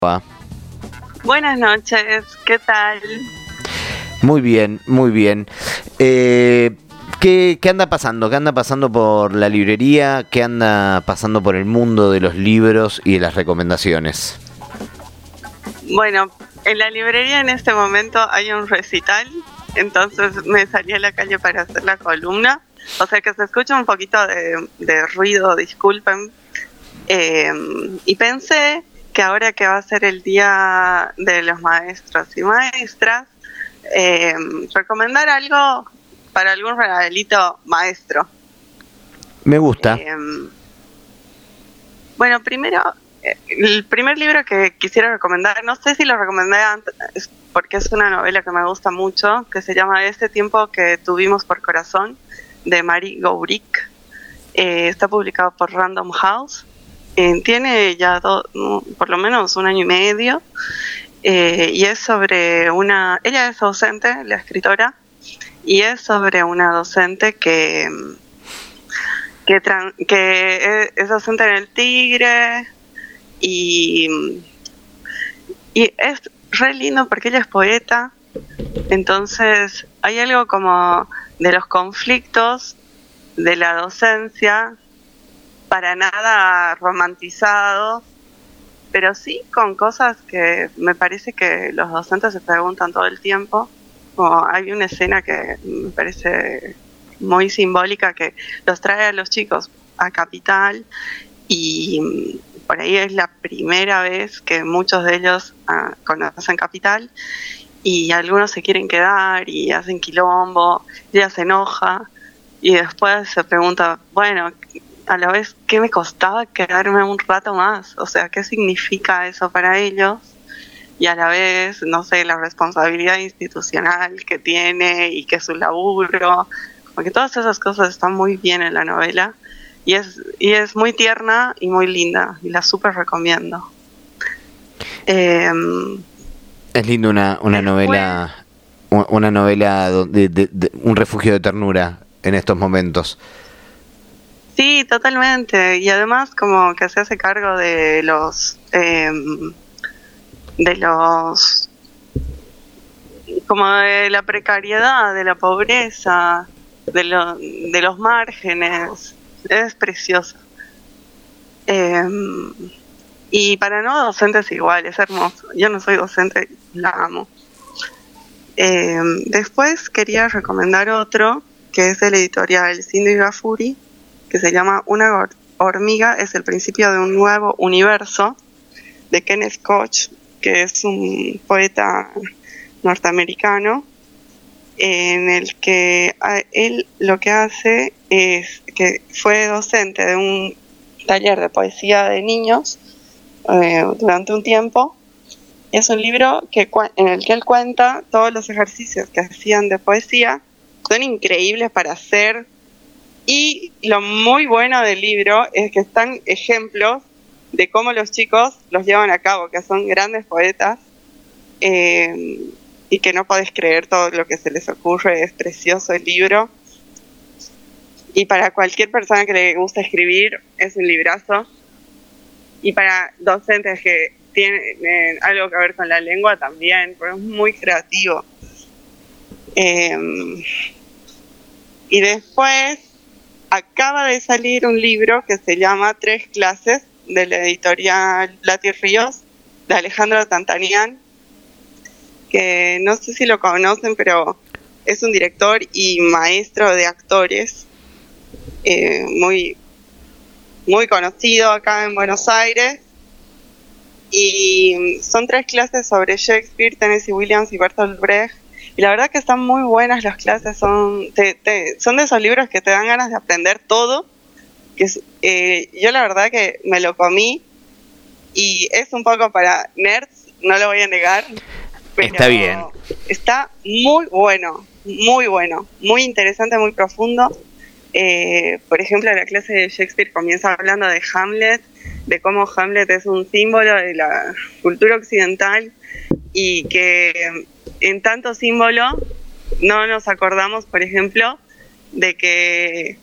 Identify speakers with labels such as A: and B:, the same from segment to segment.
A: Pa.
B: Buenas noches, ¿qué tal?
A: Muy bien, muy bien. ¿Qué anda pasando? ¿Qué anda pasando por la librería? ¿Qué anda pasando por el mundo de los libros y de las recomendaciones?
B: Bueno, en la librería en este momento hay un recital, entonces me salí a la calle para hacer la columna. O sea que se escucha un poquito de ruido, disculpen. Y pensé que ahora que va a ser el Día de los Maestros y Maestras, recomendar algo para algún regalito maestro.
A: Me gusta.
B: Bueno, primero, el primer libro que quisiera recomendar, no sé si lo recomendé antes, porque es una novela que me gusta mucho, que se llama Este tiempo que tuvimos por corazón, de Marie Gourik. Está publicado por Random House. Tiene ya por lo menos 1 año y medio, y es sobre ella es docente, la escritora, y es sobre una docente que es docente en el Tigre, y es re lindo porque ella es poeta, entonces hay algo como de los conflictos de la docencia, para nada romantizado, pero sí con cosas que me parece que los docentes se preguntan todo el tiempo. Como hay una escena que me parece muy simbólica, que los trae a los chicos a Capital, y por ahí es la primera vez que muchos de ellos conocen Capital, y algunos se quieren quedar y hacen quilombo, y ella se enoja, y después se pregunta, bueno, a la vez, ¿qué me costaba quedarme un rato más? O sea, ¿qué significa eso para ellos? Y a la vez, no sé, la responsabilidad institucional que tiene y que es su laburo. Porque todas esas cosas están muy bien en la novela. Y es muy tierna y muy linda. Y la súper recomiendo.
A: Es lindo una novela, de un refugio de ternura en estos momentos.
B: Sí, totalmente. Y además como que se hace cargo de como de la precariedad, de la pobreza, de los márgenes. Es precioso. Y para no docentes igual, es hermoso. Yo no soy docente, la amo. Después quería recomendar otro, que es de la editorial Cindy Gafuri, que se llama Una hormiga es el principio de un nuevo universo, de Kenneth Koch, que es un poeta norteamericano, en el que él lo que hace es que fue docente de un taller de poesía de niños durante un tiempo. Es un libro en el que él cuenta todos los ejercicios que hacían de poesía. Son increíbles para hacer. Y lo muy bueno del libro es que están ejemplos de cómo los chicos los llevan a cabo, que son grandes poetas, y que no podés creer todo lo que se les ocurre. Es precioso el libro. Y para cualquier persona que le guste escribir, es un librazo. Y para docentes que tienen algo que ver con la lengua también, porque es muy creativo. Y después acaba de salir un libro que se llama 3 clases, de la editorial Lati Ríos, de Alejandro Tantanian, que no sé si lo conocen, pero es un director y maestro de actores, muy, muy conocido acá en Buenos Aires. Y son 3 clases sobre Shakespeare, Tennessee Williams y Bertolt Brecht. Y la verdad que están muy buenas las clases, son de esos libros que te dan ganas de aprender todo. Yo la verdad que me lo comí, y es un poco para nerds, no lo voy a negar. Pero
A: está bien.
B: Está muy bueno, muy interesante, muy profundo. Por ejemplo, la clase de Shakespeare comienza hablando de Hamlet, de cómo Hamlet es un símbolo de la cultura occidental, y que en tanto símbolo no nos acordamos, por ejemplo, de que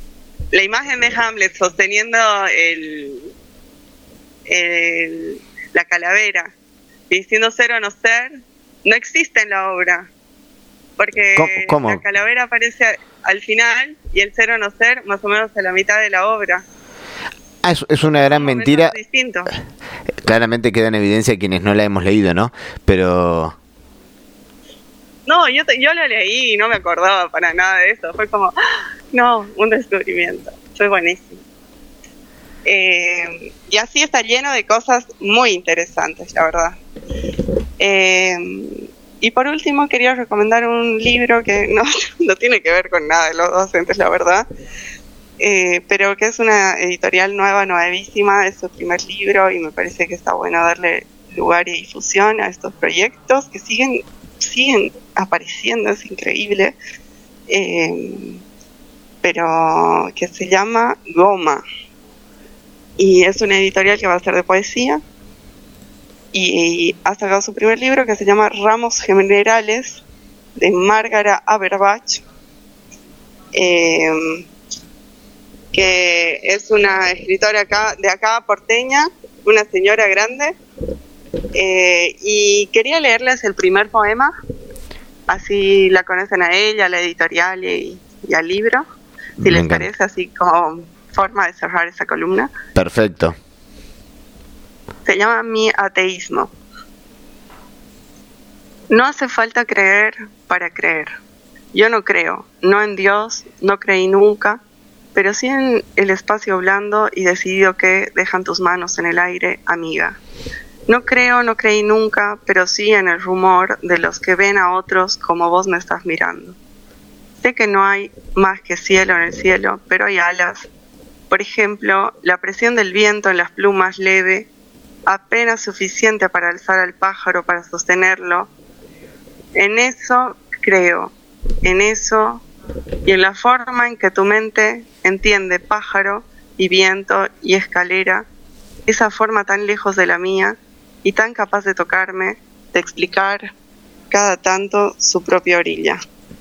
B: la imagen de Hamlet sosteniendo la calavera. Y diciendo ser o no ser, no existe en la obra. Porque
A: ¿Cómo?
B: la calavera aparece al final y el ser o no ser más o menos a la mitad de la obra.
A: Ah, es una gran mentira.
B: Distinto.
A: Claramente queda en evidencia quienes no la hemos leído, ¿no? Pero...
B: No, yo lo leí y no me acordaba para nada de eso. Fue como, no, un descubrimiento. Fue buenísimo. Y así está lleno de cosas muy interesantes, la verdad. Y por último quería recomendar un libro que no tiene que ver con nada de los docentes, la verdad. Pero que es una editorial nuevísima, es su primer libro y me parece que está bueno darle lugar y difusión a estos proyectos que siguen apareciendo, es increíble, pero que se llama Goma y es una editorial que va a ser de poesía y ha sacado su primer libro que se llama Ramos Generales de Margara Aberbach, que es una escritora de acá porteña, una señora grande, y quería leerles el primer poema, así la conocen a ella, a la editorial y al libro, si les parece, así como forma de cerrar esa columna.
A: Perfecto.
B: Se llama Mi ateísmo. No hace falta creer para creer. Yo no creo, no en Dios, no creí nunca, pero sí en el espacio blando y decidido que dejan tus manos en el aire, amiga. No creo, no creí nunca, pero sí en el rumor de los que ven a otros como vos me estás mirando. Sé que no hay más que cielo en el cielo, pero hay alas. Por ejemplo, la presión del viento en las plumas leve, apenas suficiente para alzar al pájaro, para sostenerlo. En eso creo, en eso y en la forma en que tu mente entiende pájaro y viento y escalera, esa forma tan lejos de la mía y tan capaz de tocarme, de explicar cada tanto su propia orilla.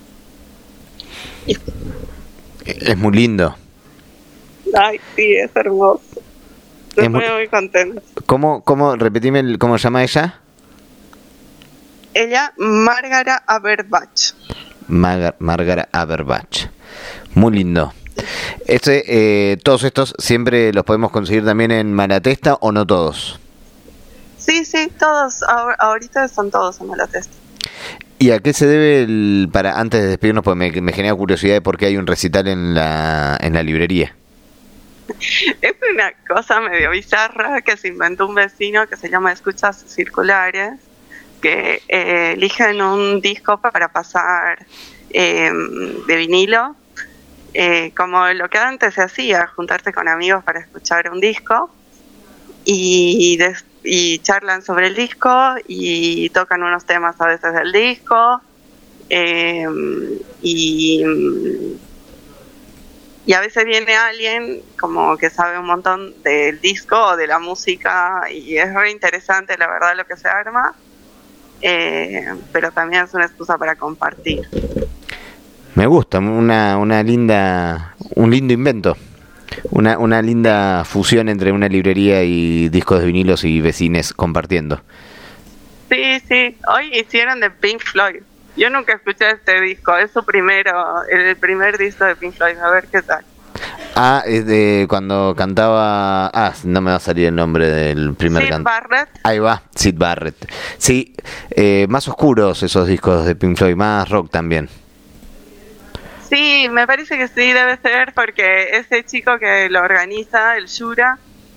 A: Es muy lindo.
B: Ay, sí, es hermoso. Estoy muy contenta.
A: ¿Cómo repetime cómo se llama ella?
B: Ella, Margara Aberbach.
A: Margara Aberbach. Muy lindo. Todos estos siempre los podemos conseguir también en Malatesta, ¿o no todos?
B: Sí, todos. Ahorita están todos en Malatesta.
A: ¿Y a qué se debe antes de despedirnos, porque me genera curiosidad de por qué hay un recital en la librería?
B: Es una cosa medio bizarra que se inventó un vecino que se llama Escuchas Circulares, que eligen un disco para pasar de vinilo, como lo que antes se hacía, juntarte con amigos para escuchar un disco y charlan sobre el disco y tocan unos temas a veces del disco, y a veces viene alguien como que sabe un montón del disco o de la música y es re interesante la verdad lo que se arma, pero también es una excusa para compartir.
A: Me gusta, un lindo invento, una linda fusión entre una librería y discos de vinilos y vecines compartiendo.
B: Sí, hoy hicieron de Pink Floyd. Yo nunca escuché este disco, es el primer disco de Pink Floyd, a ver qué tal.
A: Ah, es de cuando cantaba... no me va a salir el nombre del primer cantante.
B: Syd Barrett.
A: Ahí va, Syd Barrett. Sí, más oscuros esos discos de Pink Floyd, más rock también.
B: Sí, me parece que sí, debe ser, porque ese chico que lo organiza, el Yura,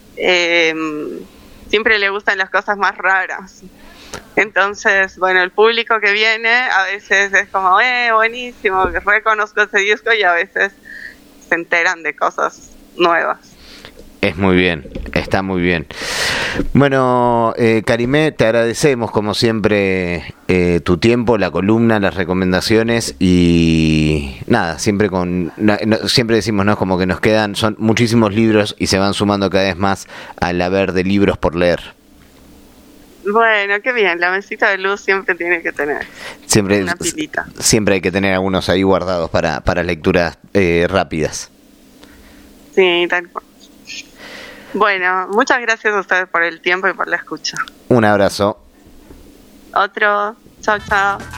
B: siempre le gustan las cosas más raras. Entonces, bueno, el público que viene a veces es como, buenísimo, reconozco ese disco, y a veces se enteran de cosas nuevas.
A: Es muy bien, está muy bien. Bueno, Karimé, te agradecemos como siempre tu tiempo, la columna, las recomendaciones y nada, siempre decimos, ¿no? Como que nos quedan, son muchísimos libros y se van sumando cada vez más al haber de libros por leer.
B: Bueno, qué bien, la mesita de luz siempre tiene que tener una pilita.
A: Siempre hay que tener algunos ahí guardados para lecturas rápidas.
B: Sí, tal cual. Bueno, muchas gracias a ustedes por el tiempo y por la escucha.
A: Un abrazo.
B: Otro. Chao, chao.